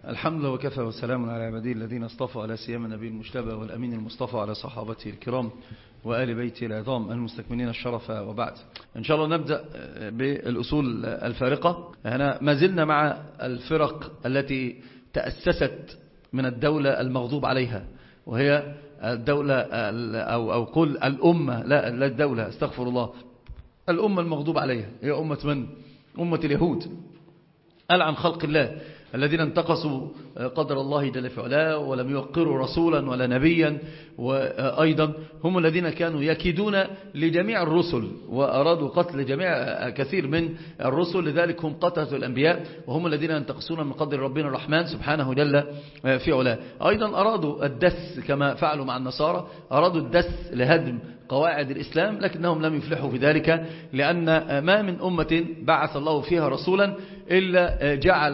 الحمد لله وكفى وسلام على عباده الذين اصطفى، على سيما النبي المجتبى والأمين المصطفى، على صحابته الكرام وآل بيته العظام المستكملين الشرف. وبعد، إن شاء الله نبدأ بالأصول الفارقة. هنا ما زلنا مع الفرق التي تأسست من الدولة المغضوب عليها، وهي الدولة أو قل الأمة، لا الدولة، استغفر الله، الأمة المغضوب عليها هي أمة من؟ أمة اليهود، ألعن خلق الله الذين انتقصوا قدر الله جل في علاه ولم يوقروا رسولا ولا نبيا، وأيضا هم الذين كانوا يكيدون لجميع الرسل وأرادوا قتل جميع كثير من الرسل، لذلك هم قتلوا الأنبياء، وهم الذين ينتقصون من قدر ربنا الرحمن سبحانه جل في علاه. أيضا أرادوا الدس كما فعلوا مع النصارى، أرادوا الدس لهدم قواعد الإسلام، لكنهم لم يفلحوا في ذلك، لأن ما من أمة بعث الله فيها رسولا إلا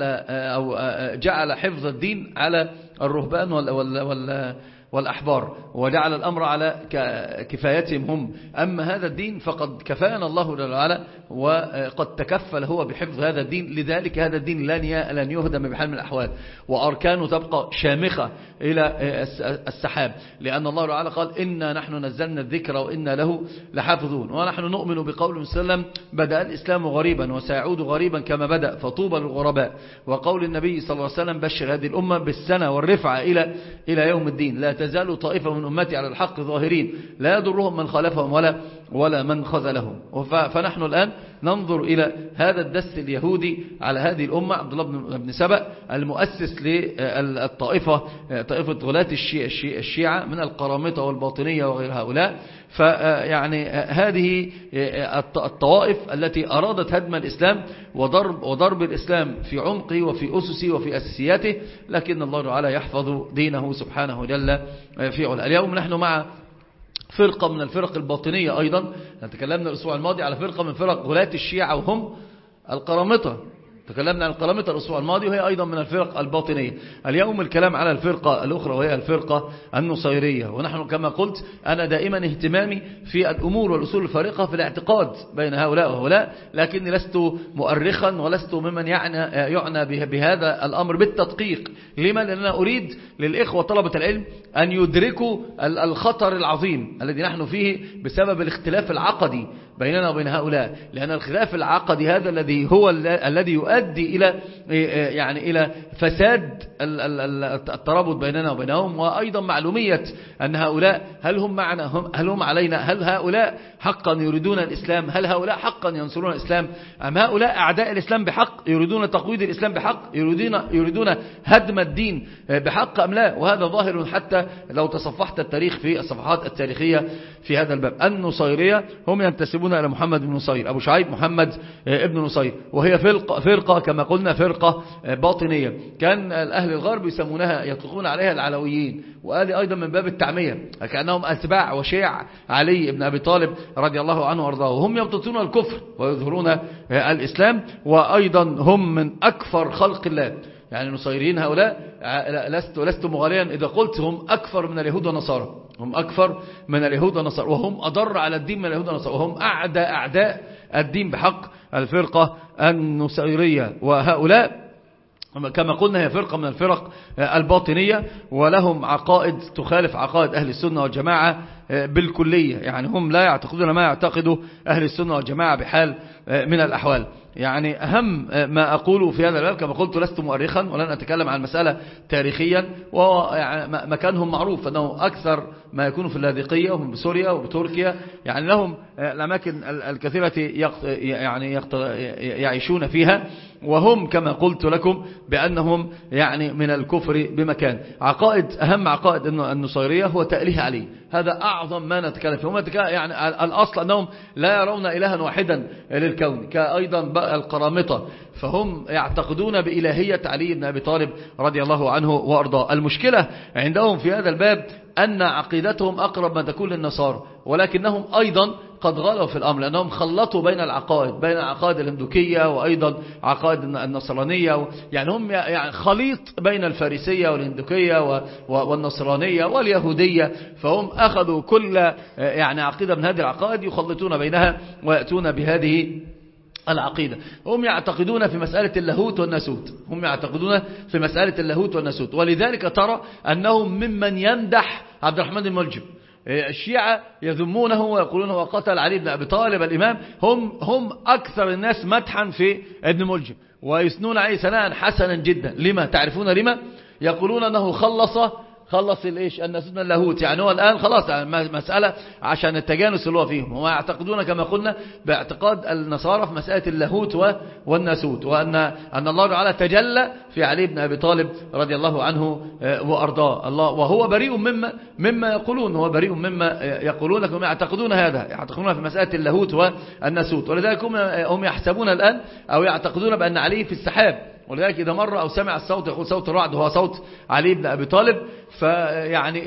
جعل حفظ الدين على الرهبان والأحبار، وجعل الأمر على كفايتهم هم. أما هذا الدين فقد كفانا الله جل وعلا، وقد تكفل هو بحفظ هذا الدين، لذلك هذا الدين لن يهدم بحال من الأحوال، وأركانه تبقى شامخة إلى السحاب، لأن الله تعالى قال: إنا نحن نزلنا الذكر وإنا له لحافظون. ونحن نؤمن بقول صلى الله عليه وسلم: بدأ الإسلام غريبا وسيعود غريبا كما بدأ، فطوبى للغرباء. وقول النبي صلى الله عليه وسلم: بشر هذه الأمة بالسنة والرفعة إلى يوم الدين، لا تزال طائفة من أمتي على الحق ظاهرين، لا يضرهم من خالفهم ولا من خذلهم. فنحن الآن ننظر إلى هذا الدس اليهودي على هذه الأمة، عبد الله بن سبأ المؤسس للطائفة، طائفة غلاة الشيعة من القرامطة والباطنية وغير هؤلاء. فيعني هذه الطوائف التي أرادت هدم الإسلام وضرب الإسلام في عمقه وفي أسسه وفي أساسياته، لكن الله تعالى يحفظ دينه سبحانه جل في علاه. اليوم نحن مع فرقة من الفرق الباطنية أيضا. تكلمنا الأسبوع الماضي على فرقة من فرق غلاة الشيعة وهم القرامطة، تكلمنا عن القرامطة الأسبوع الماضي، وهي أيضا من الفرق الباطنية. اليوم الكلام على الفرقة الأخرى وهي الفرقة النصيرية. ونحن كما قلت أنا دائما اهتمامي في الأمور والأصول الفارقة في الاعتقاد بين هؤلاء وهؤلاء، لكني لست مؤرخا ولست ممن يعنى بهذا الأمر بالتدقيق. لما؟ لأننا أريد للإخوة طلبة العلم أن يدركوا الخطر العظيم الذي نحن فيه بسبب الاختلاف العقدي بيننا وبين هؤلاء، لأن الخلاف العقدي هذا الذي هو الذي يؤدي إلى فساد الترابط بيننا وبينهم، وأيضا معلومية أن هؤلاء هل هم معنا هل هم علينا، هل هؤلاء حقا يريدون الإسلام، هل هؤلاء حقا ينصرون الإسلام، أم هؤلاء أعداء الإسلام بحق يريدون تقويض الإسلام بحق، يريدون هدم الدين بحق أم لا. وهذا ظاهر حتى لو تصفحت التاريخ في الصفحات التاريخية في هذا الباب. النصيرية هم ينتسبون إلى محمد بن نصير، أبو شعيب محمد ابن نصير، وهي فرقة كما قلنا فرقة باطنية. كان أهل الغرب يسمونها، يطلقون عليها العلويين، وهذه أيضا من باب التعمية، كأنهم أتباع وشيع علي بن أبي طالب رضي الله عنه وارضاه، وهم يمتطون الكفر ويظهرون الإسلام، وأيضا هم من أكفر خلق الله. يعني النصيريين هؤلاء لست مغاليا إذا قلت هم أكفر من اليهود والنصارى، هم أكفر من اليهود والنصارى، وهم أضر على الدين من اليهود والنصارى، وهم أعداء الدين بحق. الفرقة النصيرية، وهؤلاء كما قلنا هي فرقة من الفرق الباطنية، ولهم عقائد تخالف عقائد أهل السنة والجماعة بالكلية. يعني هم لا يعتقدون ما يعتقده أهل السنة والجماعة بحال من الأحوال. يعني أهم ما أقوله في هذا الباب، كما قلت لست مؤرخا ولن أتكلم عن المسألة تاريخيا، ومكانهم معروف أنه أكثر ما يكون في اللاذقية، وهم بسوريا وبتركيا، يعني لهم الأماكن الكثيرة يعني يعيشون فيها، وهم كما قلت لكم بأنهم يعني من الكفر بمكان. أهم عقائد النصيرية هو تأليه علي، هذا أعظم ما نتكلم فيه. هم يعني الأصل أنهم لا يرون إلها واحدا للكون، كأيضا القرامطة، فهم يعتقدون بإلهية علي بن أبي طالب رضي الله عنه وأرضاه. المشكلة عندهم في هذا الباب أن عقيدتهم أقرب ما تكون للنصارى، ولكنهم أيضا قد غلوا في الأمر، لأنهم خلطوا بين العقائد، بين العقائد الهندوكية وأيضا عقائد النصرانية، يعني هم يعني خليط بين الفارسية والهندوكية والنصرانية واليهودية، فهم أخذوا كل يعني عقيدة من هذه العقائد يخلطون بينها ويأتون بهذه العقيدة. هم يعتقدون في مسألة اللاهوت والناسوت، هم يعتقدون في مسألة اللاهوت والناسوت، ولذلك ترى أنهم ممن يمدح عبد الرحمن الملجم. الشيعة يذمونه ويقولون هو قتل علي بن أبي طالب الإمام، هم أكثر الناس مدحا في ابن ملجم، ويثنون عليه ثناء حسنا جدا. لما تعرفون لما؟ يقولون أنه خلص الناسوت من اللاهوت، يعني هو الآن خلاص مسألة عشان التجانس اللي هو فيهم. هم يعتقدون كما قلنا باعتقاد النصارى في مسألة اللاهوت والناسوت، وأن الله تعالى تجلى في علي بن أبي طالب رضي الله عنه وأرضاه الله، وهو بريء مما يقولون، هو بريء مما يقولون، لكن يعتقدون هذا، يعتقدون في مسألة اللاهوت والناسوت. ولذلك هم يحسبون الآن أو يعتقدون بأن علي في السحاب، ولذلك إذا مر أو سمع الصوت يقول صوت الرعد هو صوت علي بن أبي طالب. فيعني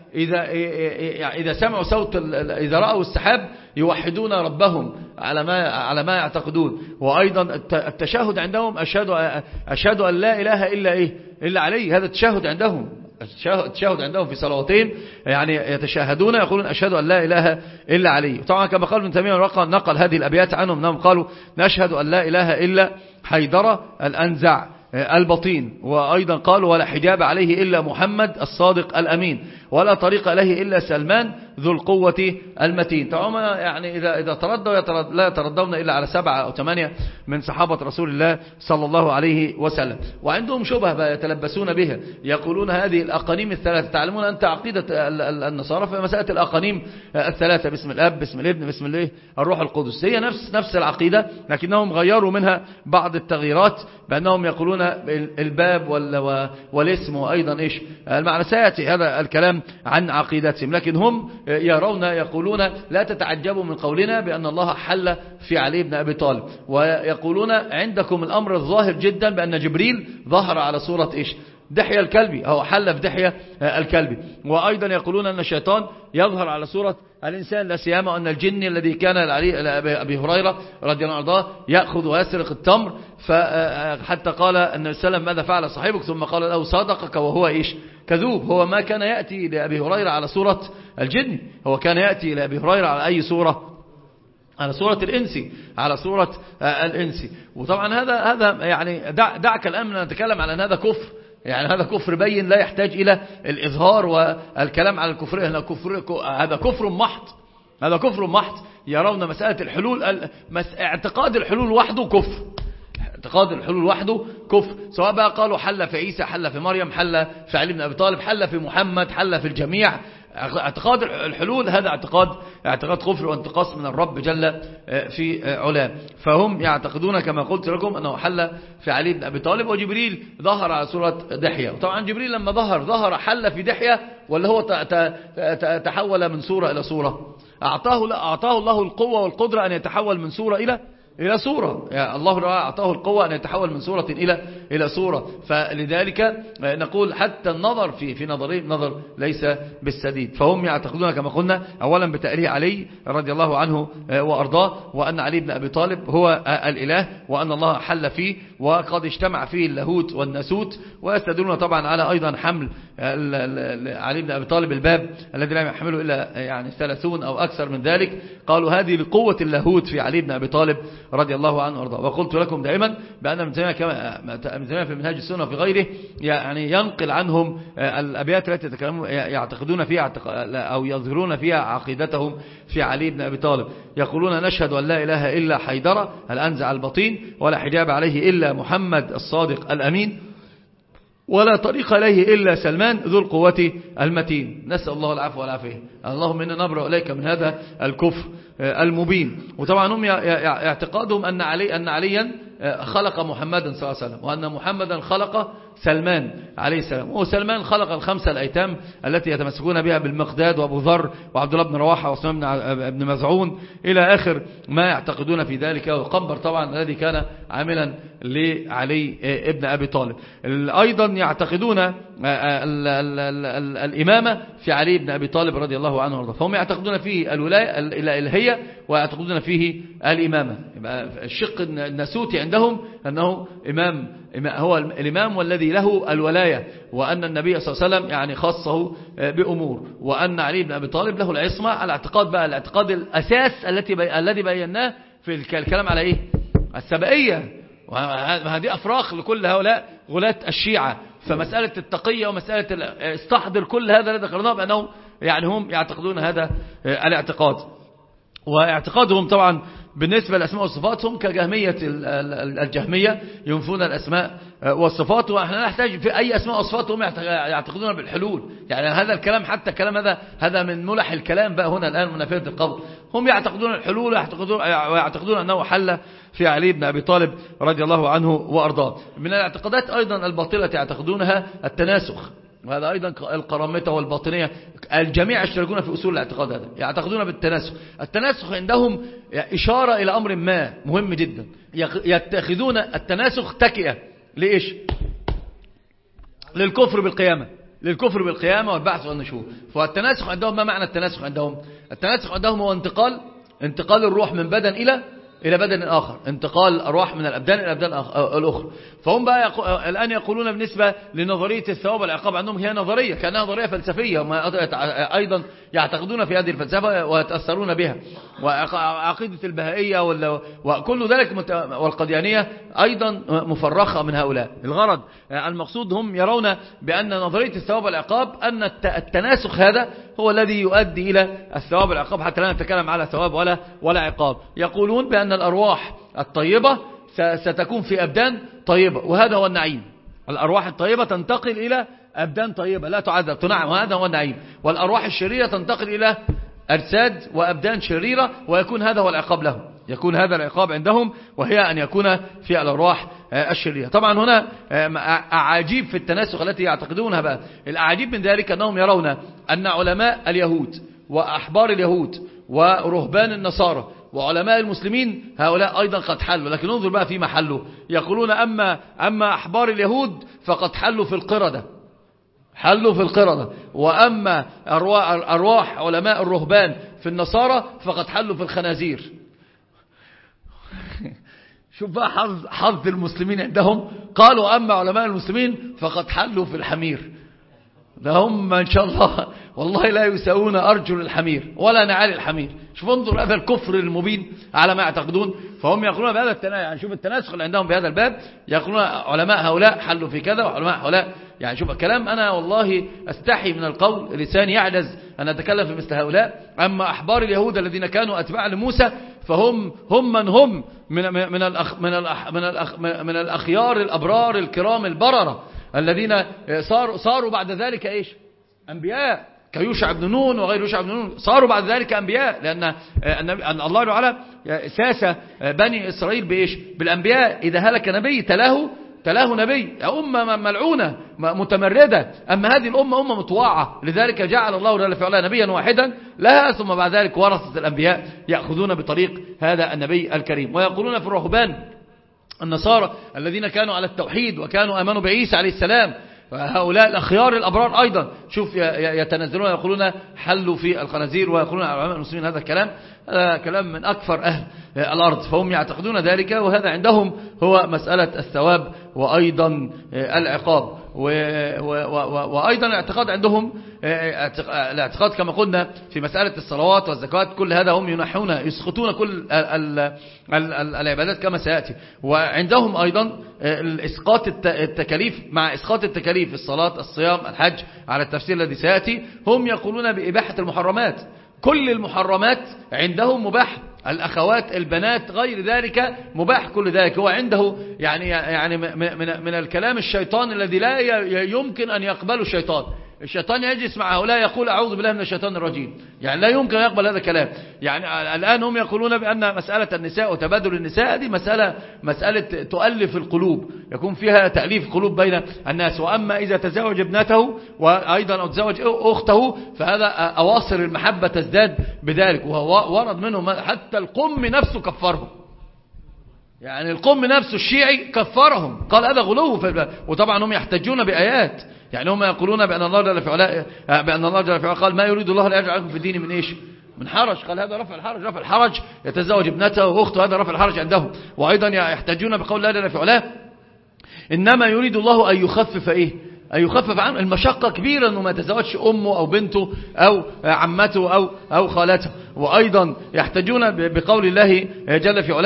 إذا سمعوا صوت، إذا رأوا السحاب يوحدون ربهم على ما يعتقدون. وأيضا التشهد عندهم أشهد أن لا إله إلا علي، هذا التشهد عندهم، التشهد عندهم في صلواتين، يعني يتشهدون يقولون أشهد أن لا إله إلا علي. طبعا كما قال ابن تيمية نقل هذه الأبيات عنهم أنهم قالوا نشهد أن لا إله إلا حيدر الأنزع البطين، وأيضا قالوا ولا حجاب عليه إلا محمد الصادق الأمين، ولا طريق إليه إلا سلمان ذو القوة المتين. طبعا يعني إذا تردوا لا يتردون إلا على 7 أو 8 من صحابة رسول الله صلى الله عليه وسلم. وعندهم شبهة يتلبسون بها، يقولون هذه الأقانيم الثلاثة. تعلمون أنت عقيدة النصارى في مسألة الأقانيم الثلاثة، باسم الأب باسم الابن باسم الروح القدس، هي نفس العقيدة، لكنهم غيروا منها بعض التغييرات بأنهم يقولون الباب والاسم، وأيضا المعنى. سيأتي هذا الكلام عن عقيدتهم، لكن هم يقولون لا تتعجبوا من قولنا بأن الله حل في علي بن أبي طالب، ويقولون عندكم الأمر الظاهر جدا بأن جبريل ظهر على صورة دحية الكلبي، أو حل في دحية الكلبي. وأيضا يقولون أن الشيطان يظهر على صورة الإنسان، لا سيما أن الجن الذي كان أبي هريرة رضي الله عنه يأخذ ويسرق التمر، فحتى قال النبي صلى الله عليه وسلم ماذا فعل صاحبك؟ ثم قال له صدقك وهو كذوب. هو ما كان يأتي لأبي هريرة على صورة الجن، هو كان يأتي لأبي هريرة على أي صورة؟ على صورة الإنسي، على صورة الإنسي. وطبعا هذا يعني دعك الآن من نتكلم على أن هذا كفر، يعني هذا كفر بين لا يحتاج إلى الإظهار والكلام على الكفر. هذا كفر محض، هذا كفر محض. يرون مسألة الحلول، اعتقاد الحلول وحده كفر، اعتقاد الحلول وحده كفر، سواء بقى قالوا حل في عيسى، حل في مريم، حل في علي بن أبي طالب، حل في محمد، حل في الجميع. اعتقاد الحلول هذا اعتقاد كفر وانتقاص من الرب جل في علاه. فهم يعتقدون كما قلت لكم أنه حل في علي بن أبي طالب، وجبريل ظهر على صورة دحية. وطبعا جبريل لما ظهر حل في دحية، ولا هو تحول من صورة إلى صورة؟ أعطاه الله القوة والقدرة أن يتحول من صورة إلى صورة، يعني الله أعطاه القوة أن يتحول من صورة إلى صورة. فلذلك نقول حتى النظر في نظر ليس بالسديد. فهم يعتقدون كما قلنا أولا بتأليه علي رضي الله عنه وأرضاه، وأن علي بن أبي طالب هو الإله، وأن الله حل فيه وقد اجتمع فيه اللاهوت والناسوت. ويستدلون طبعا على أيضا حمل علي بن أبي طالب الباب الذي لا يحمله إلا يعني 30 أو أكثر من ذلك. قالوا هذه لقوة اللاهوت في علي بن أبي طالب رضي الله عنه وارضاه. وقلت لكم دائما بأن ابن تيمية في منهاج السنة وفي غيره يعني ينقل عنهم الأبيات التي يعتقدون فيها أو يظهرون فيها عقيدتهم في علي بن أبي طالب. يقولون نشهد أن لا إله إلا حيدر الأنزع البطين، ولا حجاب عليه إلا محمد الصادق الأمين، ولا طريق إليه إلا سلمان ذو القوة المتين. نسأل الله العفو والعافية. اللهم إنا نبرأ إليك من هذا الكفر المبين. وطبعا هم اعتقادهم أن عليا خلق محمدا صلى الله عليه وسلم، وأن محمدا خلق سلمان عليه السلام، وسلمان خلق ال5 الأيتام التي يتمسكون بها بالمقداد وأبو ذر وعبد الله بن رواحة وعثمان بن مزعون إلى آخر ما يعتقدون في ذلك. وقنبر طبعا الذي كان عاملا لعلي ابن أبي طالب. أيضا يعتقدون الإمامة في علي بن أبي طالب رضي الله عنه وارضاه. فهم يعتقدون فيه الولاية الإلهية ويعتقدون فيه الإمامة. الشق الناسوتي عندهم أنه هو الإمام والذي له الولاية، وأن النبي صلى الله عليه وسلم يعني خاصه بأمور، وأن علي بن أبي طالب له العصمة. على الاعتقاد الأساس الذي بيناه في الكلام على السبائية، وهذه أفراخ لكل هؤلاء غلاة الشيعة. فمسألة التقية ومسألة استحضر كل هذا الذي ذكرناه بأنهم يعني هم يعتقدون هذا الاعتقاد. واعتقادهم طبعا بالنسبة للأسماء والصفات هم كجهمية الجهمية ينفون الأسماء والصفات، ونحن نحتاج في أي أسماء وصفات هم يعتقدون بالحلول. يعني هذا الكلام حتى الكلام هذا من ملح الكلام بقى هنا الآن منافية القول. هم يعتقدون الحلول ويعتقدون أنه حل في علي بن أبي طالب رضي الله عنه وأرضاه. من الاعتقادات أيضا الباطلة يعتقدونها التناسخ، وهذا أيضا القرامطة والباطنية الجميع يشتركون في أصول الاعتقاد هذا، يعتقدون بالتناسخ. التناسخ عندهم إشارة إلى أمر ما مهم جدا، يتخذون التناسخ تكئة لإيش؟ للكفر بالقيامة، للكفر بالقيامة والبعث والنشور. فالتناسخ عندهم ما معنى التناسخ عندهم؟ التناسخ عندهم هو انتقال الروح من بدن إلى بدن آخر، انتقال الأرواح من الأبدان إلى الأبدان الأخرى. فهم بقى الآن يقولون بالنسبة لنظرية الثواب والعقاب عندهم هي نظرية كأنها نظرية فلسفية، هم أيضا يعتقدون في هذه الفلسفة ويتأثرون بها. وعقيدة البهائية وكل ذلك والقديانية أيضا مفرخة من هؤلاء. الغرض المقصود هم يرون بأن نظرية الثواب والعقاب أن التناسخ هذا هو الذي يؤدي إلى الثواب والعقاب، حتى لا نتكلم على ثواب ولا عقاب. يقولون بأن الأرواح الطيبة ستكون في أبدان طيبة، وهذا هو النعيم. الأرواح الطيبة تنتقل إلى أبدان طيبة لا تعذب تنعم، وهذا هو النعيم. والأرواح الشريرة تنتقل إلى أجساد وأبدان شريرة، ويكون هذا هو العقاب لهم، يكون هذا العقاب عندهم، وهي أن يكون في الأرواح الشريرة. طبعا هنا أعاجيب في التناسخ التي يعتقدونها بقى. الأعاجيب من ذلك أنهم يرون أن علماء اليهود وأحبار اليهود ورهبان النصارى وعلماء المسلمين هؤلاء أيضا قد حلوا، لكن انظر بقى فيما حلوا. يقولون أما أحبار اليهود فقد حلوا في القردة، وأما أرواح علماء الرهبان في النصارى فقد حلوا في الخنازير. شوف بقى حظ المسلمين عندهم، قالوا أما علماء المسلمين فقد حلوا في الحمير. ده هم إن شاء الله والله لا يساوون أرجل الحمير ولا نعال الحمير. شوف انظر هذا الكفر المبين على ما يعتقدون. فهم يقولون بهذا يعني شوف التناسخ اللي عندهم بهذا الباب، يقولون علماء هؤلاء حلوا في كذا وعلماء هؤلاء. يعني شوف الكلام، أنا والله أستحي من القول، لساني يعجز أن أتكلم في مثل هؤلاء. أما أحبار اليهود الذين كانوا أتباع لموسى فهم من هم من الأخيار الأبرار الكرام البررة الذين صاروا بعد ذلك إيش؟ أنبياء كيوشع بن نون وغير يوشع بن نون، صاروا بعد ذلك أنبياء، لأن الله تعالى ساس بني إسرائيل بإيش؟ بالأنبياء. إذا هلك نبي تلاه نبي. أمة ملعونة متمردة، أما هذه الأمة أمة مطواعة، لذلك جعل الله جل وعلا نبيا واحدا لها، ثم بعد ذلك ورثة الأنبياء يأخذون بطريق هذا النبي الكريم. ويقولون في الرهبان النصارى الذين كانوا على التوحيد وكانوا آمنوا بعيسى عليه السلام، هؤلاء الأخيار الأبرار أيضا شوف يتنزلون يقولون حلوا في الخنازير، ويقولون على علماء المسلمين هذا الكلام، كلام من أكثر أهل الأرض. فهم يعتقدون ذلك، وهذا عندهم هو مسألة الثواب وأيضا العقاب. وأيضا الاعتقاد عندهم الاعتقاد كما قلنا في مسألة الصلوات والزكوات، كل هذا هم ينحون يسقطون كل العبادات كما سيأتي. وعندهم أيضا إسقاط التكاليف، مع إسقاط التكاليف الصلاة الصيام الحج على التفسير الذي سيأتي. هم يقولون بإباحة المحرمات، كل المحرمات عندهم مباح، الأخوات البنات غير ذلك مباح، كل ذلك هو عنده يعني من الكلام الشيطان الذي لا يمكن أن يقبله الشيطان يجلس مع هؤلاء يقول أعوذ بالله من الشيطان الرجيم، يعني لا يمكن أن يقبل هذا الكلام. يعني الآن هم يقولون بأن مسألة النساء وتبادل النساء هذه مسألة تؤلف القلوب، يكون فيها تأليف قلوب بين الناس. وأما إذا تزوج ابنته وأيضا أو تزوج أخته فهذا أواصر المحبة تزداد بذلك. وهو ورد منهم حتى القم نفسه كفرهم، يعني القم نفسه الشيعي كفرهم، قال هذا غلو. وطبعا هم يحتجون بآيات، يعني هم يقولون بأن الله جل وعلا قال ما يريد الله لا يجعل عليكم في الدين من إيش؟ من حرج. قال هذا رفع الحرج يتزوج ابنته وأخته، هذا رفع الحرج عندهم. وأيضا يحتجون بقول الله جل وعلا إنما يريد الله أن يخفف أن يخفف عنه المشقة كبيرة أنه ما يتزوجش أمه أو بنته أو عمته أو خالته. وأيضا يحتجون بقول الله جل في علاه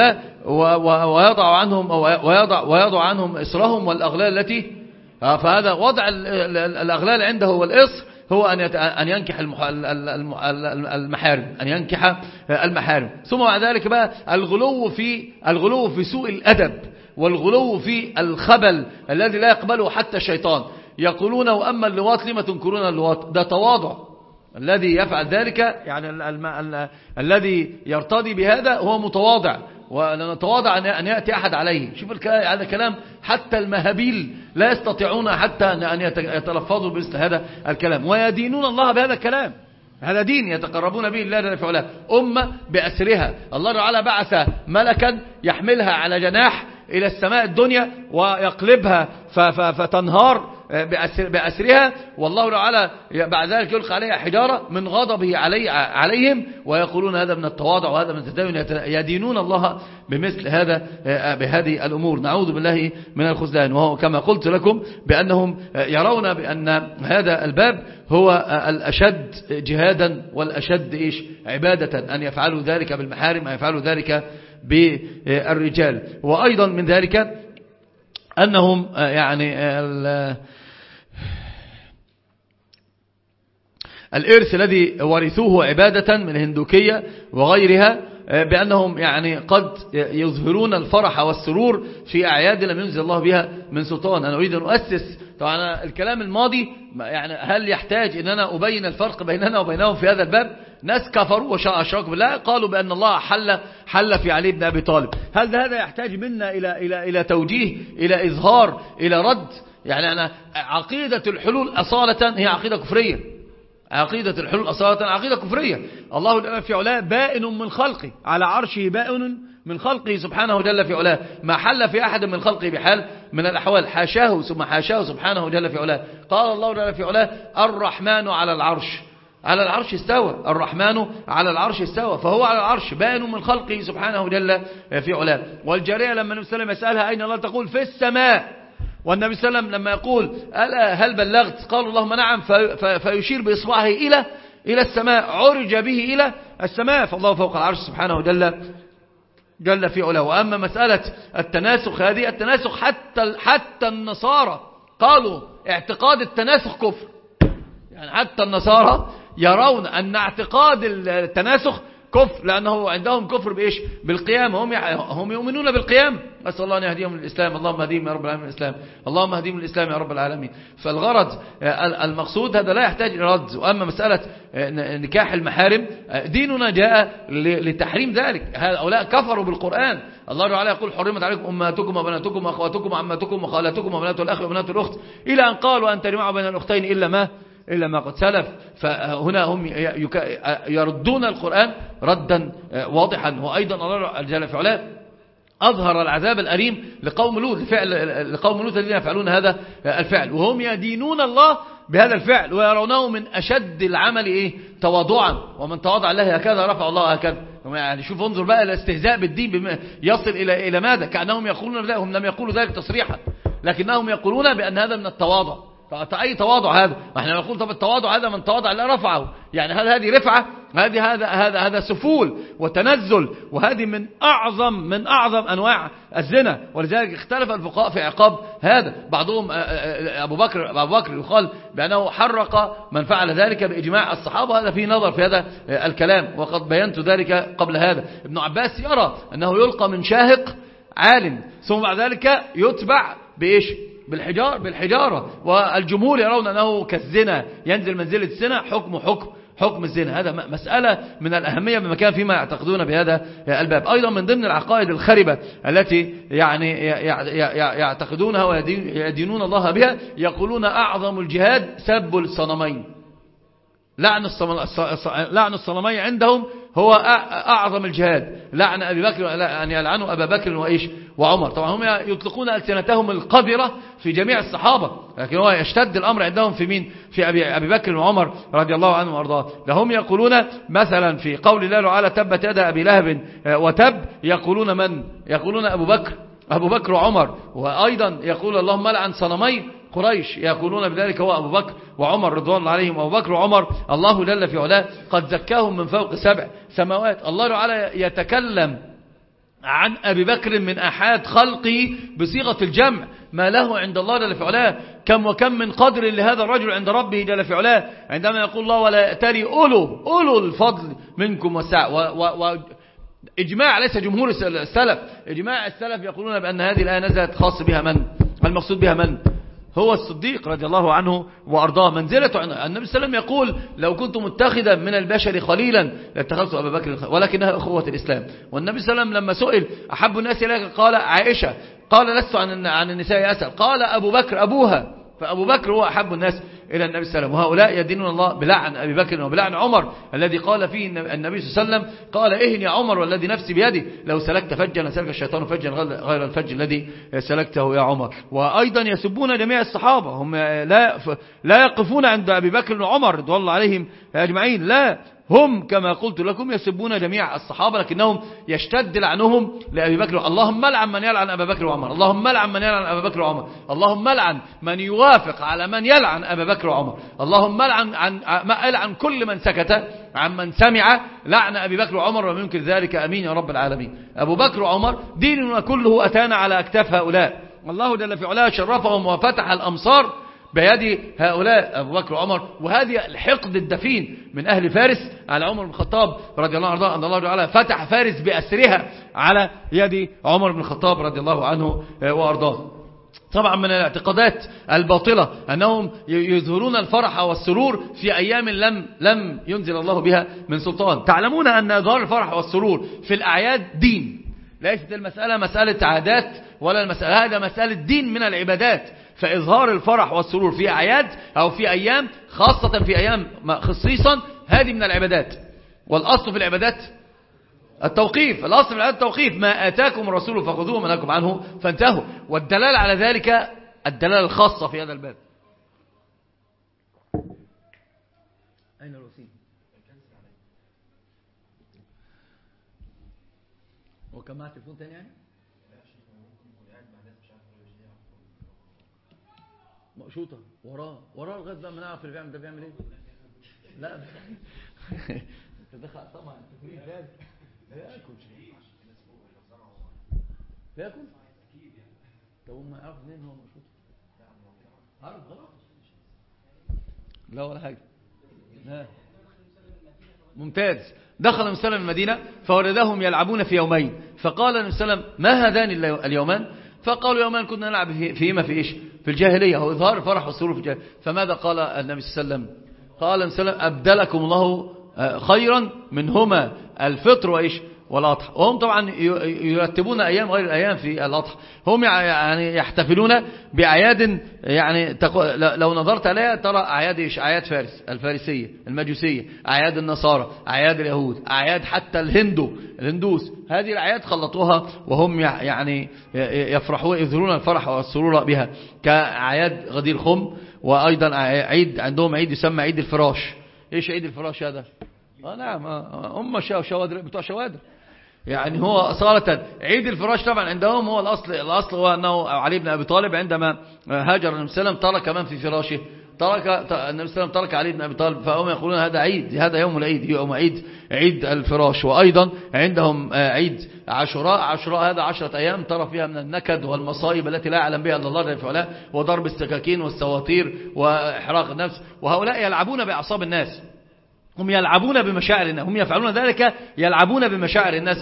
ويضع عنهم إصرهم والأغلال التي فهذا وضع الأغلال عنده والإصر هو أن ينكح المحارم، أن ينكح المحارم. ثم بعد ذلك بقى الغلو في سوء الأدب، والغلو في الخبل الذي لا يقبله حتى الشيطان. يقولون وأما اللواط لما تنكرون اللواط، ده تواضع. الذي يفعل ذلك يعني الذي يرتضي بهذا هو متواضع، ونتواضع أن يأتي أحد عليه. شوف هذا كلام حتى المهابيل لا يستطيعون حتى أن يتلفظوا بمثل هذا الكلام، ويدينون الله بهذا الكلام. هذا دين يتقربون به الله جل وعلا. أمة بأسرها الله تعالى بعث ملكا يحملها على جناح إلى السماء الدنيا ويقلبها فتنهار بأسرها، والله تعالى بعد ذلك يلقى عليها حجارة من غضبه عليهم، ويقولون هذا من التواضع وهذا من التدين، يدينون الله بمثل هذا بهذه الأمور. نعوذ بالله من الخذلان. وهو كما قلت لكم بأنهم يرون بأن هذا الباب هو الأشد جهادا والأشد عبادة، أن يفعلوا ذلك بالمحارم، أن يفعلوا ذلك بالرجال. وأيضا من ذلك أنهم يعني الإرث الذي ورثوه عبادة من الهندوكية وغيرها، بأنهم يعني قد يظهرون الفرح والسرور في أعياد لم ينزل الله بها من سلطان. أنا أريد أن أؤسس طبعا الكلام الماضي، يعني هل يحتاج أن أنا أبين الفرق بيننا وبينهم في هذا الباب؟ ناس كفروا وأشركوا بالله، قالوا بأن الله حل في علي بن أبي طالب. هل هذا يحتاج منا إلى توجيه، إلى إظهار، إلى رد؟ يعني أنا عقيدة الحلول أصالة هي عقيدة كفرية. عقيدة الحلول أصالة عقيدة كفرية. الله جل في علاه بائن من خلقه، على عرشه بائن من خلقه سبحانه جل في علاه، ما حل في أحد من خلقه بحال من الأحوال، حاشاه ثم حاشاه سبحانه جل في علاه. قال الله جل في علاه الرحمن على العرش استوى، الرحمن على العرش استوى، فهو على العرش بائن من خلقه سبحانه جل في علاه. والجارية لما النبي صلى الله عليه وسلم يسألها أين الله تقول في السماء، والنبي صلى الله عليه وسلم لما يقول ألا هل بلغت، قال اللهم نعم، فيشير بإصبعه إلى السماء، عرج به إلى السماء، فالله فوق العرش سبحانه جل في علاه. وأما مسألة التناسخ، هذه التناسخ حتى النصارى قالوا اعتقاد التناسخ كفر. يعني حتى النصارى يرون أن اعتقاد التناسخ كفر، لأنه عندهم كفر بإيش؟ بالقيامة. هم يؤمنون بالقيامة. أسأل الله أن يهديهم للإسلام، اللهم هديهم يا رب العالمين الإسلام، اللهم هديهم للإسلام يا رب العالمين. فالغرض المقصود هذا لا يحتاج إلى رد. وأما مسألة نكاح المحارم، ديننا جاء لتحريم ذلك. هؤلاء كفروا بالقرآن. الله تعالى يقول حرمت عليكم أمهاتكم وبناتكم وأخواتكم وعماتكم وخالاتكم وبنات الأخ وبنات الأخت، إلى أن قالوا أن تجمعوا بين الأختين إلا ما قد سلف. فهنا هم يردون القرآن ردا واضحا. وأيضا الله جل في علاه أظهر العذاب الأليم لقوم لوط الذين يفعلون هذا الفعل، وهم يدينون الله بهذا الفعل ويرونه من أشد العمل تواضعا. ومن تواضع الله هكذا رفع الله هكذا. يعني شوف انظر بقى الاستهزاء بالدين يصل إلى ماذا؟ كأنهم يقولون لا، هم لم يقولوا ذلك تصريحا، لكنهم يقولون بأن هذا من التواضع. أي تواضع هذا؟ احنا نقول طب التواضع هذا من تواضع لا رفعه، يعني هل هذه رفعة؟ هذا سفول وتنزل، وهذه من أعظم أنواع الزنا. ولذلك اختلف الفقهاء في عقاب هذا. بعضهم أبو بكر يقال بأنه حرق من فعل ذلك بإجماع الصحابة. هذا فيه نظر في هذا الكلام، وقد بينت ذلك قبل هذا. ابن عباس يرى أنه يلقى من شاهق عالم، ثم بعد ذلك يتبع بإيش؟ بالحجارة. والجمهور يرون أنه كالزنا، ينزل منزلة الزنا، حكم الزنا. هذا مسألة من الأهمية بمكان فيما يعتقدون بهذا الباب. أيضا من ضمن العقائد الخربة التي يعني يعتقدونها ويدينون الله بها، يقولون أعظم الجهاد سب الصنمين. لعن الصنمين عندهم هو أعظم الجهاد. لعن أبي بكر، أن يلعنوا أبا بكر وعمر. طبعا هم يطلقون ألسنتهم القذرة في جميع الصحابة، لكن هو يشتد الأمر عندهم في مين؟ في أبي بكر وعمر رضي الله عنهم وأرضاه. لهم يقولون مثلا في قول الله تعالى تبت يد أبي لهب وتب، يقولون من؟ يقولون أبو بكر وعمر. وأيضا يقول اللهم لعن صنمي قريش، يقولون بذلك هو أبو بكر وعمر رضوان الله عليهم. أبو بكر وعمر الله جل في علاه قد زكاهم من فوق 7 سماوات. الله تعالى عن أبي بكر من أحد خلقه بصيغة الجمع، ما له عند الله جل في علاه. كم وكم من قدر لهذا الرجل عند ربه جل في علاه، عندما يقول الله ولا يأتري أولو الفضل منكم والسعة. إجماع ليس جمهور السلف، إجماع السلف يقولون بأن هذه الآية نزلت خاص بها من؟ المقصود بها من؟ هو الصديق رضي الله عنه وأرضاه. منزلته النبي صلى الله عليه وسلم يقول لو كنت متخذا من البشر خليلا لاتخذت أبا بكر، ولكنها أخوة الإسلام. والنبي صلى الله عليه وسلم لما سئل أحب الناس إليك قال عائشة، قال لست عن النساء أسأل، قال أبو بكر أبوها، فأبو بكر هو أحب الناس إلى النبي صلى الله عليه وسلم. وهؤلاء يدينون الله بلعن أبي بكر وبلعن عمر الذي قال فيه النبي صلى الله عليه وسلم قال إهن يا عمر والذي نفسي بيده لو سلكت فجا لسلك الشيطان فجا غير الفج الذي سلكته يا عمر. وأيضا يسبون جميع الصحابة، هم لا يقفون عند أبي بكر وعمر رضي الله عليهم أجمعين، لا، هم كما قلت لكم يسبون جميع الصحابة، لكنهم يشتد لعنهم لأبي بكر. اللهم لعن من يلعن أبا بكر وعمر، اللهم لعن من يلعن أبا بكر وعمر، اللهم لعن من يوافق على من يلعن أبا بكر وعمر، اللهم لعن كل من سكت عن من سمع لعن أبي بكر وعمر ومن ينكر ذلك، أمين يا رب العالمين. أبو بكر وعمر ديننا كله أتانا على أكتاف هؤلاء، الله جل في علاه شرفهم وفتح الأمصار بيد هؤلاء أبو بكر وعمر. وهذه الحقد الدفين من أهل فارس على عمر بن الخطاب رضي الله عنه، أن الله تعالى فتح فارس بأسرها على يد عمر بن الخطاب رضي الله عنه وأرضاه. طبعا من الاعتقادات الباطلة أنهم يظهرون الفرح والسرور في أيام لم ينزل الله بها من سلطان. تعلمون أن إظهار الفرح والسرور في الأعياد دين، ليست المسألة مسألة عادات ولا المسألة، هذا مسألة دين من العبادات. فإظهار الفرح والسرور في أعياد أو في أيام، خاصة في أيام خصيصا، هذه من العبادات. والأصل في العبادات التوقيف، الأصل في العبادات التوقيف، ما آتاكم الرسول فخذوه وما نهاكم عنه فانتهوا. والدلالة على ذلك الدلالة الخاصة في هذا الباب. أين الوسيل؟ وكم معك تليفون تاني يعني؟ مقشوطة وراه لغاية بقى ما نعرف اللي بيعمل ده بيعمل ايه. لا تدخل طبعا بياكل. طب هم يعرفوا منين هو مقشوط؟ عارف غلط؟ لا ولا حاجة. ممتاز. دخل النبي صلى الله عليه وسلم المدينة فوردهم يلعبون في يومين، فقال النبي صلى الله عليه وسلم ما هذان اليومان؟ فقالوا يومان كنا نلعب فيهما في إيش؟ في الجاهلية، هو إظهار الفرح والسرور في الجاهلية. فماذا قال النبي صلى الله عليه وسلم؟ قال النبي صلى الله عليه وسلم أبدلكم الله خيرا منهما الفطر وإيش؟ والأضحى. وهم طبعا يرتبون أيام غير الأيام في الأضحى، هم يعني يحتفلون بأعياد، يعني لو نظرت عليها ترى أعياد إيش؟ أعياد فارس الفارسية المجوسية، أعياد النصارى، أعياد اليهود، أعياد حتى الهندوس، هذه الأعياد خلطوها وهم يعني يفرحون يظهرون الفرح والسرور بها، كأعياد غدير خم. وأيضا عيد عندهم عيد يسمى عيد الفراش. إيش عيد الفراش هذا؟ نعم هم شوادر بتوع شوادر، يعني هو أصالة عيد الفراش. طبعا عندهم هو الأصل هو أنه علي بن أبي طالب عندما هاجر النبي صلى الله عليه وسلم ترك من في فراشه، النبي صلى الله عليه وسلم ترك علي بن أبي طالب، فهم يقولون هذا عيد، هذا يوم العيد، يوم عيد الفراش. وأيضا عندهم عيد عاشوراء هذا 10 أيام ترى فيها من النكد والمصائب التي لا يعلم بها إلا الله جل وعلا، وضرب السكاكين والسواطير وإحراق النفس. وهؤلاء يلعبون بأعصاب الناس، هم يلعبون بمشاعر الناس، هم يفعلون ذلك يلعبون بمشاعر الناس،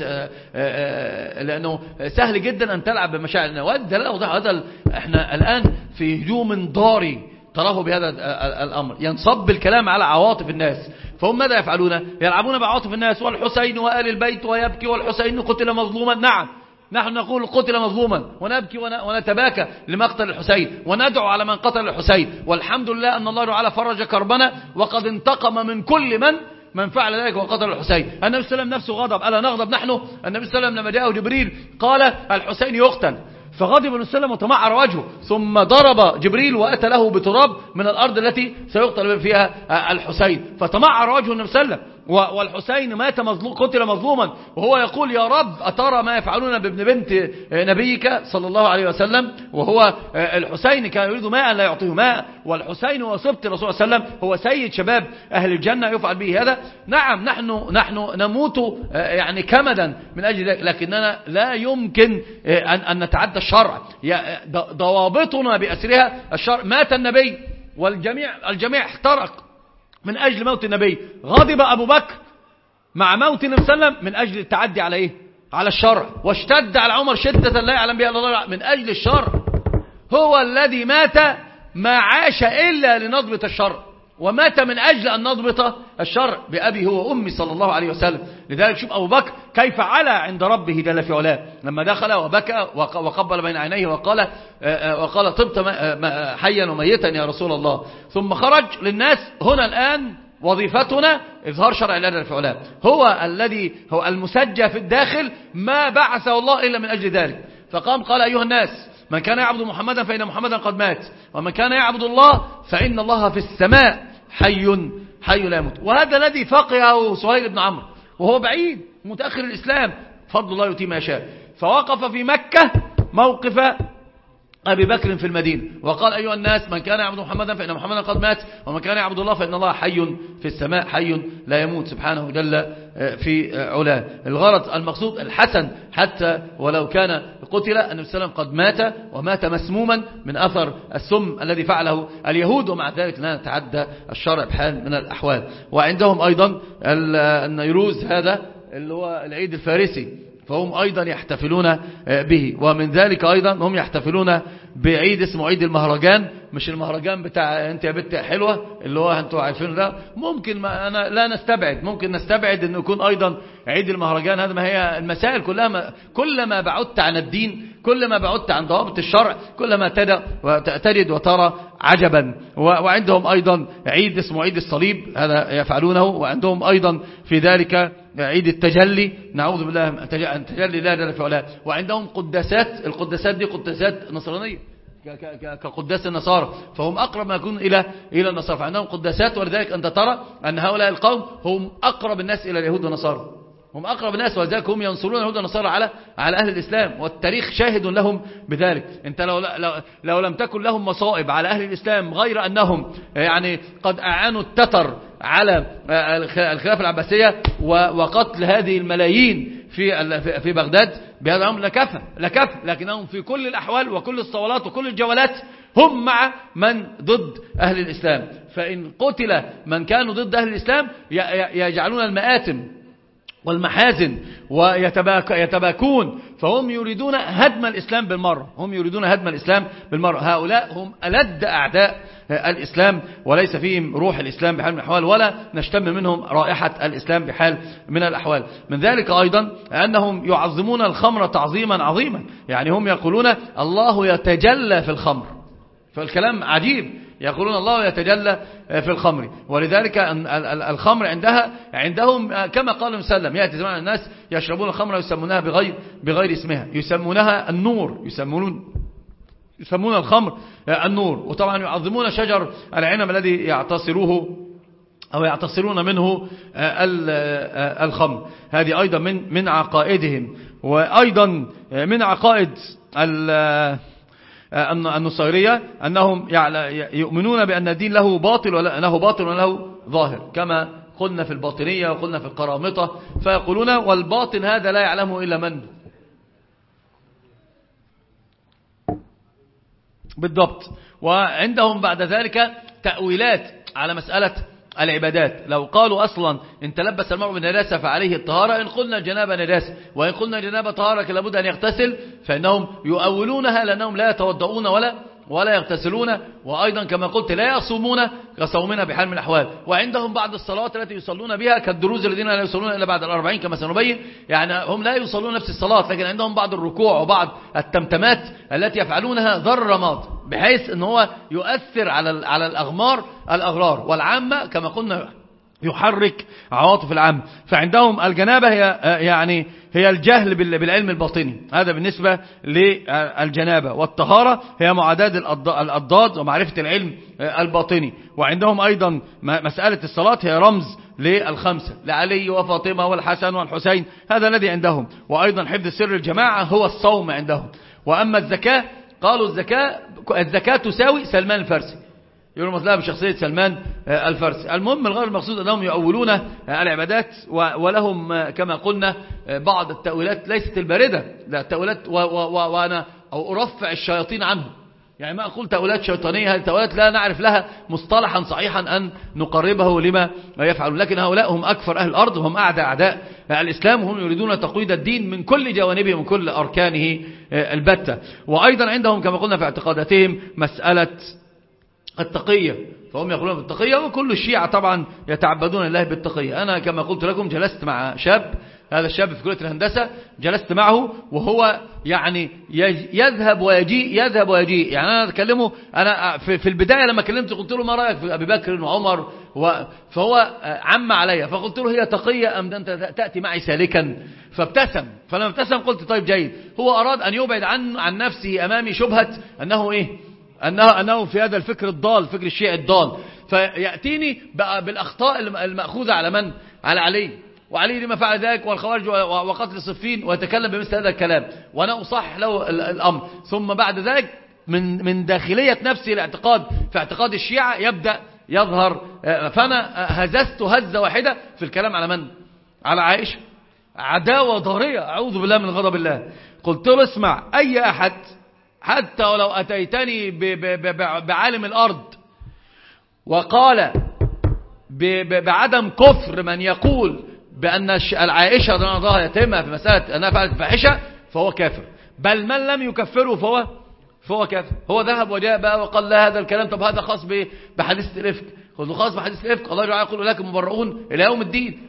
لأنه سهل جدا أن تلعب بمشاعر الناس. هذا احنا الآن في هجوم ضاري تراه بهذا الأمر، ينصب الكلام على عواطف الناس. فهم ماذا يفعلون؟ يلعبون بعواطف الناس، والحسين وآل البيت ويبكي، والحسين قتل مظلوما. نعم نحن نقول قتل مظلوما ونبكي ونتباكى لمقتل الحسين وندعو على من قتل الحسين، والحمد لله أن الله تعالى فرج كربنا وقد انتقم من كل من فعل ذلك وقتل الحسين. النبي صلى الله عليه وسلم نفسه غضب، ألا نغضب نحن؟ النبي صلى الله عليه وسلم لما جاءه جبريل قال الحسين يقتل، فغضب النبي صلى الله عليه وسلم وتمعر وجهه، ثم ضرب جبريل وأتى له بتراب من الأرض التي سيقتل فيها الحسين، فتمعر وجه النبي صلى الله عليه وسلم. والحسين مات مظلوم، قتل مظلوما، وهو يقول يا رب أترى ما يفعلون بابن بنت نبيك صلى الله عليه وسلم. وهو الحسين كان يريد ماء لا يعطيه ماء، والحسين وصبت الرسول صلى الله عليه وسلم هو سيد شباب أهل الجنة يفعل به هذا. نعم نحن نموت يعني كمدا من أجل ذلك، لكننا لا يمكن أن نتعدى الشرع، ضوابطنا بأسرها الشرع. مات النبي والجميع احترق من أجل موت النبي، غضب أبو بكر مع موت النبي صلى الله عليه وسلم من أجل التعدي على إيه؟ على الشرع، واشتد على عمر شدة لا يعلم بها إلا الله من أجل الشرع. هو الذي مات ما عاش إلا لنضبط الشرع، ومات من أجل أن نضبط الشرع بأبي هو وأمي صلى الله عليه وسلم. لذلك شوف أبو بكر كيف علا عند ربه جل في علاه لما دخل وبكى وقبل بين عينيه وقال طبت حيا وميتا يا رسول الله. ثم خرج للناس. هنا الآن وظيفتنا إظهار شرع الله جل في علاه، هو المسجى في الداخل، ما بعثه الله إلا من أجل ذلك. فقام قال أيها الناس من كان يعبد محمدا فإن محمدا قد مات، ومن كان يعبد الله فإن الله في السماء حي لا يموت. وهذا الذي فقهه سهيل بن عمرو وهو بعيد متأخر الإسلام، فضل الله يؤتيه ما يشاء. فوقف في مكة موقف أبي بكر في المدينة وقال أيها الناس من كان يعبد محمدا فإن محمدا قد مات، ومن كان يعبد الله فإن الله حي في السماء حي لا يموت سبحانه جل في علاه. الغرض المقصود الحسن حتى ولو كان قتل، النبي صلى الله عليه وسلم قد مات ومات مسموما من أثر السم الذي فعله اليهود، ومع ذلك لا نتعدى الشرع بحال من الأحوال. وعندهم أيضا النيروز هذا اللي هو العيد الفارسي، فهم أيضا يحتفلون به. ومن ذلك أيضا هم يحتفلون بعيد اسمه عيد المهرجان، مش المهرجان بتاع انت يا بنت حلوة اللي هو انتوا عارفين ده. ممكن أنا لا نستبعد، ممكن نستبعد انه يكون أيضا عيد المهرجان هذا. ما هي المسائل كلها كلما بعدت عن الدين، كلما بعدت عن ضوابط الشرع، كلما تجد وترى عجبا. وعندهم أيضا عيد اسمه عيد الصليب، هذا يفعلونه. وعندهم أيضا في ذلك عيد التجلي، نعوذ بالله أن تجلي لا جل في علاه. وعندهم قداسات، القداسات دي قداسات نصرانية كقداس النصارى، فهم أقرب ما يكون إلى النصارى، فعندهم قداسات. ولذلك أنت ترى أن هؤلاء القوم هم أقرب الناس إلى اليهود والنصارى، هم أقرب الناس، ولذلك هم ينصرون اليهود والنصارى على أهل الإسلام، والتاريخ شاهد لهم بذلك. أنت لو لم تكن لهم مصائب على أهل الإسلام غير أنهم يعني قد أعانوا التتر على الخلافة العباسية وقتل هذه الملايين في بغداد، بهذا الأمر لكفى. لكنهم في كل الأحوال وكل الصولات وكل الجولات هم مع من ضد أهل الإسلام. فإن قتل من كانوا ضد أهل الإسلام يجعلون المآتم والمحازن ويتباكون، فهم يريدون هدم الإسلام بالمرة. هؤلاء هم ألد أعداء الإسلام، وليس فيهم روح الإسلام بحال من الأحوال، ولا نشتم منهم رائحة الإسلام بحال من الأحوال. من ذلك أيضا أنهم يعظمون الخمر تعظيما عظيما، يعني هم يقولون الله يتجلى في الخمر، فالكلام عجيب، يقولون الله يتجلى في الخمر. ولذلك الخمر عندهم كما قال مسلم يأتي زمان الناس يشربون الخمر يسمونها بغير اسمها، يسمونها النور، يسمون الخمر النور. وطبعا يعظمون شجر العنب الذي يعتصرون منه الخمر. هذه أيضا من عقائدهم. وأيضا من عقائد النصيرية أنهم يؤمنون بأن الدين له باطل وله ظاهر، كما قلنا في الباطنية وقلنا في القرامطة، فيقولون والباطن هذا لا يعلمه إلا من بالضبط. وعندهم بعد ذلك تأويلات على مسألة العبادات. لو قالوا أصلا إن تلبس المرء بالنجاسة فعليه الطهارة، إن قلنا الجنابة نجاسة وإن قلنا الجنابة طهارة لابد أن يغتسل، فإنهم يؤولونها لأنهم لا يتوضؤون ولا يغتسلون، وأيضا كما قلت لا يصومون كصومنا بحال من الأحوال. وعندهم بعض الصلوات التي يصلون بها كالدروز الذين لا يصلون إلا بعد 40 كما سنبين، يعني هم لا يصلون نفس الصلاة، لكن عندهم بعض الركوع وبعض التمتمات التي يفعلونها ذرمات، بحيث أنه هو يؤثر على الأغرار والعامة، كما قلنا يحرك عواطف العام. فعندهم الجنابة هي الجهل بالعلم الباطني، هذا بالنسبة للجنابة. والطهارة هي معاداة الأضداد ومعرفة العلم الباطني. وعندهم أيضا مسألة الصلاة هي رمز للخمسة، لعلي وفاطمة والحسن والحسين، هذا الذي عندهم. وأيضا حفظ سر الجماعة هو الصوم عندهم. وأما الزكاة قالوا الزكاة تساوي سلمان الفارسي، يقولوا مثلا بشخصية سلمان الفارسي. المهم الغير المقصود أنهم يؤولون العبادات ولهم كما قلنا بعض التأويلات ليست الباردة، لا التأويلات وأنا أو أرفع الشياطين عنه، يعني ما أقول تأويلات شيطانية، هذه تأويلات لا نعرف لها مصطلحا صحيحا أن نقربه لما يفعلون. لكن هؤلاء هم أكثر أهل الأرض، هم أعداء الإسلام، وهم يريدون تقويض الدين من كل جوانبه ومن كل أركانه البتة. وأيضا عندهم كما قلنا في اعتقاداتهم مسألة التقية، فهم يقولون بالتقية، وكل الشيعة طبعا يتعبدون الله بالتقية. أنا كما قلت لكم جلست مع شاب، هذا الشاب في كلية الهندسة، جلست معه وهو يعني يذهب ويجيء يعني أنا أتكلمه، أنا في البداية لما كلمت قلت له ما رأيك في أبي بكر وعمر، فهو عم علي، فقلت له هي تقية أم أنت تأتي معي سالكا؟ فابتسم، فلما ابتسم قلت طيب جيد. هو أراد أن يبعد عن نفسه أمامي شبهة أنه إيه، أنه في هذا الفكر الضال، فكر الشيعي الضال، فيأتيني بالأخطاء المأخوذة على من؟ على علي، وعلي لما فعل ذلك والخوارج وقتل صفين، ويتكلم بمثل هذا الكلام، وأنا أصحح له الأمر. ثم بعد ذلك من داخلية نفسي الاعتقاد في اعتقاد الشيعة يبدأ يظهر، فأنا هززت هزة واحدة في الكلام على من؟ على عائشة، عداوة ضارية أعوذ بالله من غضب الله. قلت له اسمع، أي أحد حتى ولو أتيتني بعالم الأرض وقال بعدم كفر من يقول بأن العائشة رضي الله عنها يتمها في مسألة أنها فعلت فاحشة فهو كافر، بل من لم يكفره فهو كافر. هو ذهب وجاء بقى وقال لا هذا الكلام، طب هذا خاص بحديث الإفك. قلت له خاص بحديث الإفك، الله تعالى يقول لكم مبرؤون إلى يوم الدين،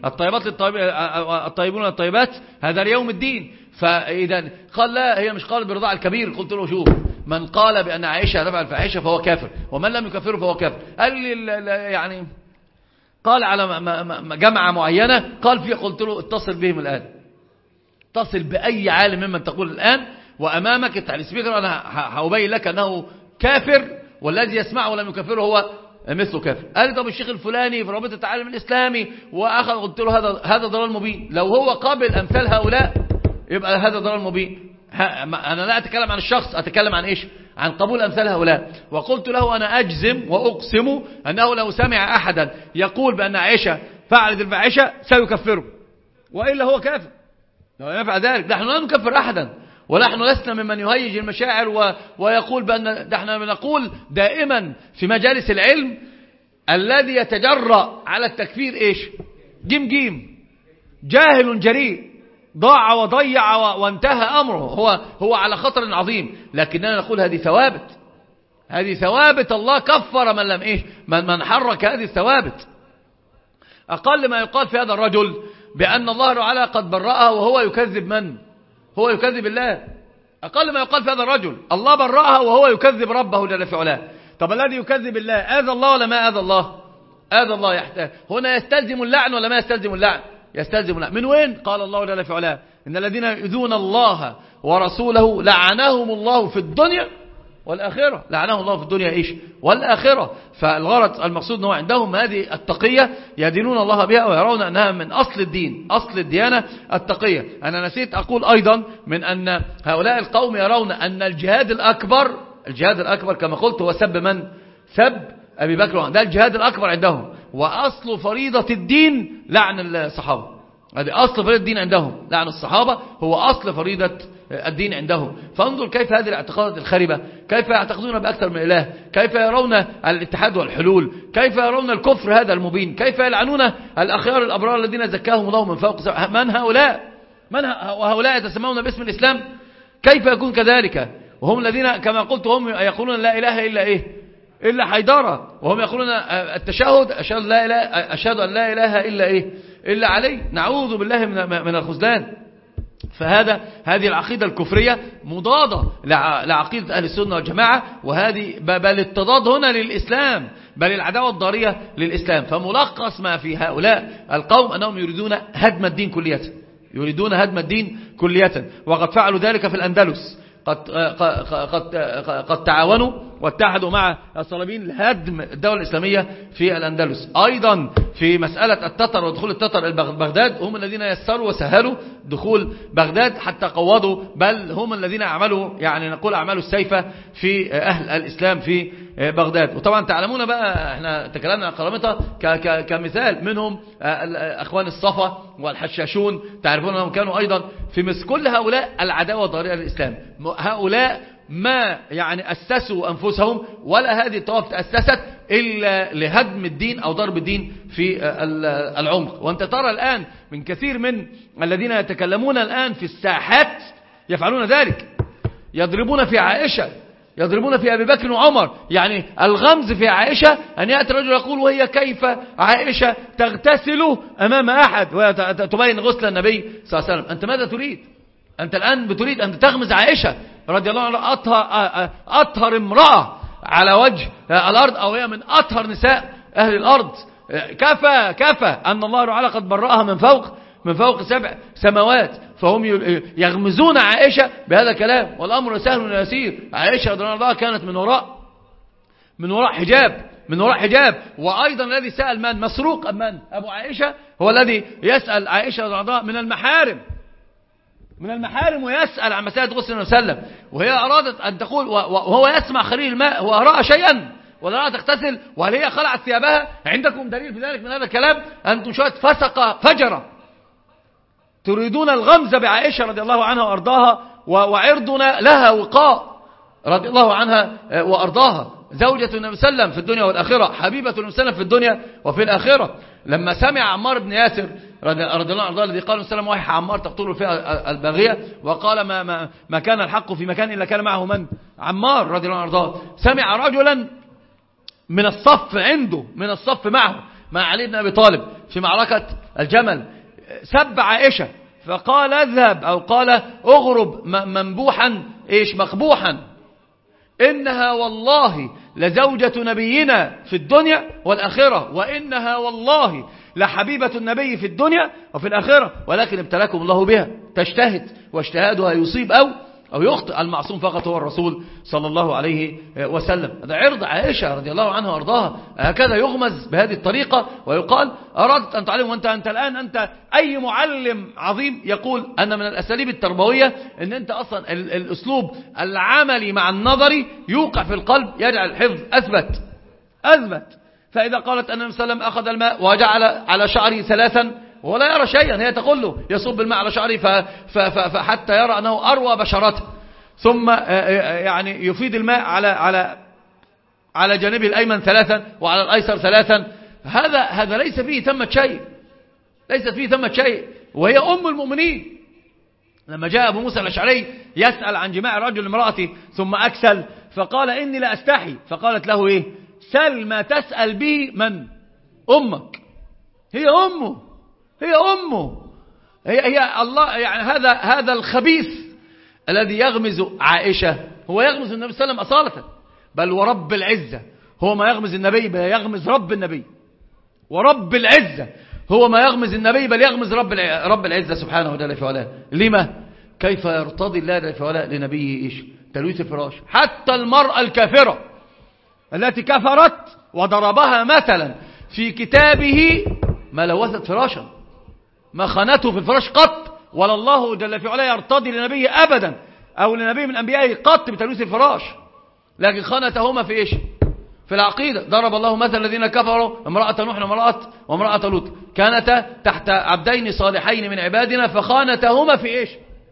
الطيبون للطيبات هذا ليوم الدين. فإذا قال لا هي مش قال برضاع الكبير. قلت له شوف، من قال بأن عائشة تفعل الفاحشة فهو كافر، ومن لم يكفره فهو كافر. قال لي يعني قال على جماعة معينة قال فيه، قلت له اتصل بهم الآن، اتصل بأي عالم ممن تقول الآن وأمامك السبيكر، أنا هأبين لك أنه كافر، والذي يسمعه ولم يكفره هو مثله كافر. قال لي طب الشيخ الفلاني في رابطة العالم الإسلامي وأخذ، قلت له هذا ضلال مبين. لو هو قابل أمثال هؤلاء يبقى هذا ضلال مبين. أنا لا أتكلم عن الشخص، أتكلم عن إيش؟ عن قبول أمثال هؤلاء. وقلت له أنا أجزم وأقسم أنه لو سمع أحدا يقول بأن عائشة فعلت الفاحشة سيكفره، وإلا هو كافر لو يفعل ذلك. نحن لا نكفر أحدا، ونحن لسنا ممن يهيج المشاعر ويقول بأن نحن نقول دائما في مجالس العلم الذي يتجرأ على التكفير إيش؟ جيم جاهل جريء، ضاع وضيع وانتهى أمره، هو على خطر عظيم. لكننا نقول هذه ثوابت الله كفر من لم إيش، من حرك هذه الثوابت. أقل ما يقال في هذا الرجل بأن الله تعالى قد برأه وهو يكذب من؟ هو يكذب الله. أقل ما يقال في هذا الرجل الله برأها وهو يكذب ربه جل في علاه. طب الذي يكذب الله آذى الله ولا ما آذى الله؟ آذى الله. يحتاج هنا يستلزم اللعن ولا ما يستلزم اللعن؟ يستلزم اللعن. من وين؟ قال الله جل في علاه إن الذين يؤذون الله ورسوله لعنهم الله في الدنيا والآخرة. لعنهم الله في الدنيا إيش؟ والآخرة. فالغرض المقصود أنه عندهم هذه التقية يدينون الله بها ويرون أنها من أصل الدين، أصل الديانة التقية. أنا نسيت أقول أيضا من أن هؤلاء القوم يرون أن الجهاد الأكبر كما قلت هو سب من؟ سب أبي بكر. ده الجهاد الأكبر عندهم، وأصل فريضة الدين لعن الصحابة. هذه أصل فريضة الدين عندهم، لعن الصحابة هو أصل فريضة الدين عندهم. فانظر كيف هذه الاعتقادات الخربة، كيف يعتقدون بأكثر من إله، كيف يرون الاتحاد والحلول، كيف يرون الكفر هذا المبين، كيف يلعنون الأخيار الأبرار الذين زكاهم الله من فوق. من هؤلاء؟ وهؤلاء يتسمون باسم الإسلام؟ كيف يكون كذلك وهم الذين كما قلت هم يقولون لا إله إلا إيه؟ إلا حيدارة. وهم يقولون التشهد أشهد أن لا إله إلا إيه؟ إلا علي. نعوذ بالله من الخذلان. هذه العقيدة الكفرية مضادة لعقيدة أهل السنة والجماعة، وهذه بل التضاد هنا للإسلام، بل العداوة الضارية للإسلام. فملخص ما في هؤلاء القوم أنهم يريدون هدم الدين كلية، وقد فعلوا ذلك في الأندلس. قد تعاونوا واتحدوا مع الصليبيين لهدم الدولة الإسلامية في الأندلس. أيضا في مسألة التتر ودخول التتر بغداد، هم الذين يسروا وسهلوا دخول بغداد حتى قوضوا، بل هم الذين عملوا يعني نقول أعمالوا السيفة في أهل الإسلام في بغداد. وطبعا تعلمون بقى احنا تكلمنا عن قرامطة كمثال، منهم أخوان الصفا والحشاشون، تعرفون أنهم كانوا أيضا في مصر. كل هؤلاء العداوة الضارية للإسلام، هؤلاء ما يعني أسسوا أنفسهم ولا هذه الطوائف تأسست إلا لهدم الدين أو ضرب الدين في العمق. وأنت ترى الآن من كثير من الذين يتكلمون الآن في الساحات يفعلون ذلك، يضربون في عائشة، يضربون في أبي بكر وعمر. يعني الغمز في عائشة أن يأتي رجل يقول وهي كيف عائشة تغتسل أمام أحد وتبين غسل النبي صلى الله عليه وسلم. أنت ماذا تريد؟ أنت الآن بتريد أن تغمز عائشة رضي الله عنها، أطهر امرأة على وجه الأرض، أو هي من أطهر نساء أهل الأرض. كفى أن الله تعالى قد برأها من فوق 7 سماوات، فهم يغمزون عائشة بهذا الكلام، والأمر سهل يسير. عائشة رضي الله عنها كانت من وراء حجاب. وأيضا الذي سأل من؟ مسروق أم من؟ أبو عائشة هو الذي يسأل عائشة رضي الله عنها من المحارم ويسأل عن مسألة غسل النبي صلى الله عليه وسلم، وهي أرادت أن تقول وهو يسمع خليل الماء، هو رأى شيئا ولا رأى تغتسل وهل هي خلعت ثيابها؟ عندكم دليل في ذلك من هذا الكلام؟ أنتم شوية فجرة تريدون الغمز بعائشة رضي الله عنها وأرضاها، وعرضنا لها وقاء رضي الله عنها وأرضاها، زوجة النبي صلى الله عليه وسلم في الدنيا والآخرة، حبيبة النبي صلى الله عليه وسلم في الدنيا وفي الآخرة. لما سمع عمار بن ياسر رضي الله عنه الذي قال السلام وحي عمار تقتله فيها الباغية، وقال ما كان الحق في مكان إلا كان معه من؟ عمار رضي الله عنه. سمع رجلا من الصف معه مع علي بن أبي طالب في معركة الجمل سب عائشة، فقال اذهب أو قال اغرب منبوحا مقبوحا، إنها والله لزوجة نبينا في الدنيا والآخرة، وإنها والله لحبيبة النبي في الدنيا وفي الآخرة، ولكن ابتلاكم الله بها، تجتهد واجتهادها يصيب أو يخطئ، المعصوم فقط هو الرسول صلى الله عليه وسلم. هذا عرض عائشة رضي الله عنها وارضاها، هكذا يغمز بهذه الطريقة ويقال أردت أن تعلم. وأنت الآن أي معلم عظيم يقول أن من الأساليب التربوية أن أنت أصلا الأسلوب العملي مع النظري يوقع في القلب، يجعل الحفظ أثبت. فإذا قالت أن النبي صلى الله عليه وسلم أخذ الماء وجعل على شعره 3 ولا يرى شيئا، هي تقول له يصب الماء على شعره فحتى يرى أنه أروى بشرته، ثم يعني يفيد الماء على جانبه الأيمن 3 وعلى الأيسر 3. هذا ليس فيه ثمة شيء، وهي أم المؤمنين. لما جاء أبو موسى الأشعري يسأل عن جماع رجل امرأته ثم أكسل، فقال إني لا أستحي، فقالت له إيه؟ سل ما تسأل به من؟ أمك. هي أمه هي الله. يعني هذا الخبيث الذي يغمز عائشة هو يغمز النبي صلى الله عليه وسلم أصالة، بل ورب العزة هو ما يغمز النبي بل يغمز رب النبي، ورب العزة هو ما يغمز النبي بل يغمز رب العزة سبحانه وتعالى في علاه. لما؟ كيف يرتضي الله في علاه لنبيه تلويث الفراش؟ حتى المرأة الكافرة التي كفرت وضربها مثلا في كتابه ما لوثت فراشا، ما خانته في الفراش قط، ولا الله جل في علاه يرتضي لنبيه أبدا أو لنبي من أنبيائه قط بتلويث الفراش، لكن خانتهما في في العقيدة. ضرب الله مثل الذين كفروا امرأة نوح وامرأة لوط كانتا تحت عبدين صالحين من عبادنا فخانتهما في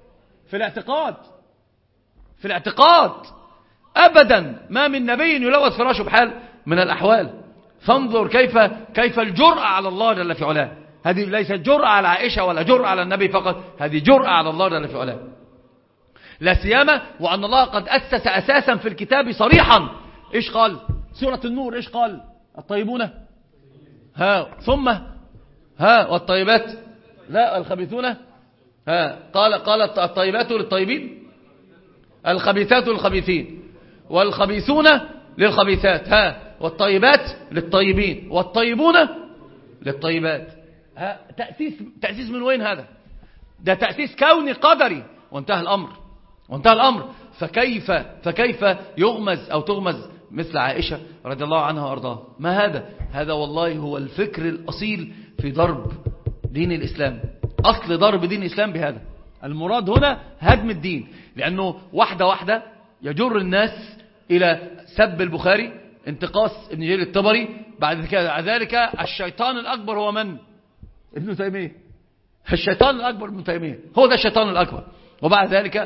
في الاعتقاد أبدا ما من نبي يلوث فراشه بحال من الأحوال. فانظر كيف الجرأة على الله جل في علاه. هذه ليست جرأة على عائشة ولا جرأة على النبي فقط، هذه جرأة على الله جل في علاه، لا سيما وأن الله قد أسس أساسا في الكتاب صريحا. إيش قال؟ سورة النور إيش قال؟ الطيبون ثم والطيبات لا الخبيثون قال الطيبات للطيبين، الخبيثات للخبيثين، والخبيثون للخبيثات والطيبات للطيبين، والطيبون للطيبات. تأسيس من وين هذا؟ ده تأسيس كوني قدري، وانتهى الأمر. فكيف يغمز أو تغمز مثل عائشة رضي الله عنها وأرضاها. ما هذا؟ هذا والله هو الفكر الأصيل في ضرب دين الإسلام. أصل ضرب دين الإسلام بهذا. المراد هنا هدم الدين، لأنه واحدة واحدة يجر الناس إلى سب البخاري، انتقاص ابن جرير الطبري، بعد ذلك الشيطان الأكبر هو من؟ ابن تيمية. الشيطان الأكبر ابن تيمية، هو ده الشيطان الأكبر. وبعد ذلك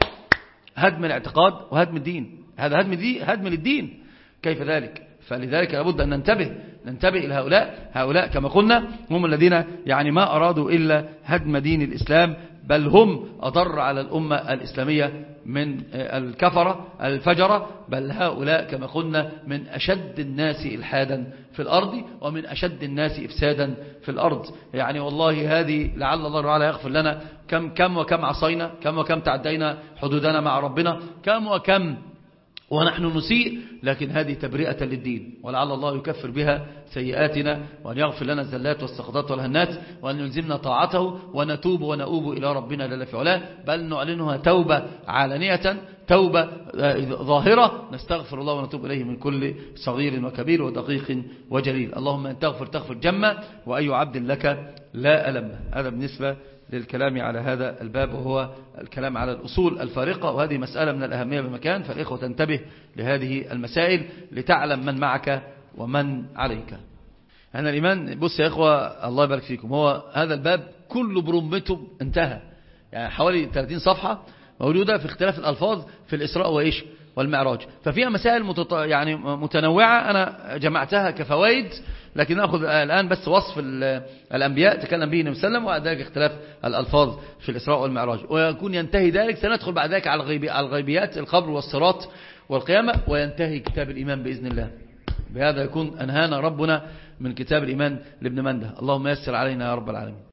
هدم الاعتقاد وهدم الدين. هذا هدم للدين. كيف ذلك؟ فلذلك لابد أن ننتبه إلى هؤلاء كما قلنا هم الذين يعني ما أرادوا إلا هدم دين الإسلام، بل هم أضر على الأمة الإسلامية من الكفرة الفجرة. بل هؤلاء كما قلنا من أشد الناس إلحادا في الأرض ومن أشد الناس إفسادا في الأرض. يعني والله هذه لعل الله تعالى يغفر لنا. كم وكم عصينا، كم وكم تعدينا حدودنا مع ربنا، كم وكم ونحن نسيء، لكن هذه تبرئة للدين، ولعل الله يكفر بها سيئاتنا، وأن يغفر لنا الزلات والسقطات والهنات، وأن يلزمنا طاعته ونتوب ونؤوب إلى ربنا جل في علاه، بل نعلنها توبة علانية، توبة ظاهرة، نستغفر الله ونتوب إليه من كل صغير وكبير ودقيق وجليل. اللهم أن تغفر جمّا، وأي عبد لك لا ألم. هذا بالنسبة للكلام على هذا الباب، وهو الكلام على الأصول الفارقة، وهذه مسألة من الأهمية بمكان. فالإخوة تنتبه لهذه المسائل لتعلم من معك ومن عليك. أنا الإيمان، بص يا إخوة الله يبارك فيكم، هو هذا الباب كله برمته انتهى، يعني حوالي 30 صفحة موجودة في اختلاف الألفاظ في الإسراء وإيش والمعراج. ففيها مسائل يعني متنوعة، أنا جمعتها كفوائد، لكن نأخذ الآن بس وصف الأنبياء تكلم به النبي صلى الله عليه وسلم، وبعد ذلك اختلاف الألفاظ في الإسراء والمعراج، ويكون ينتهي ذلك. سندخل بعد ذلك على الغيبيات، القبر والصراط والقيامة، وينتهي كتاب الإيمان بإذن الله. بهذا يكون أنهانا ربنا من كتاب الإيمان لابن منده. اللهم يسر علينا يا رب العالمين.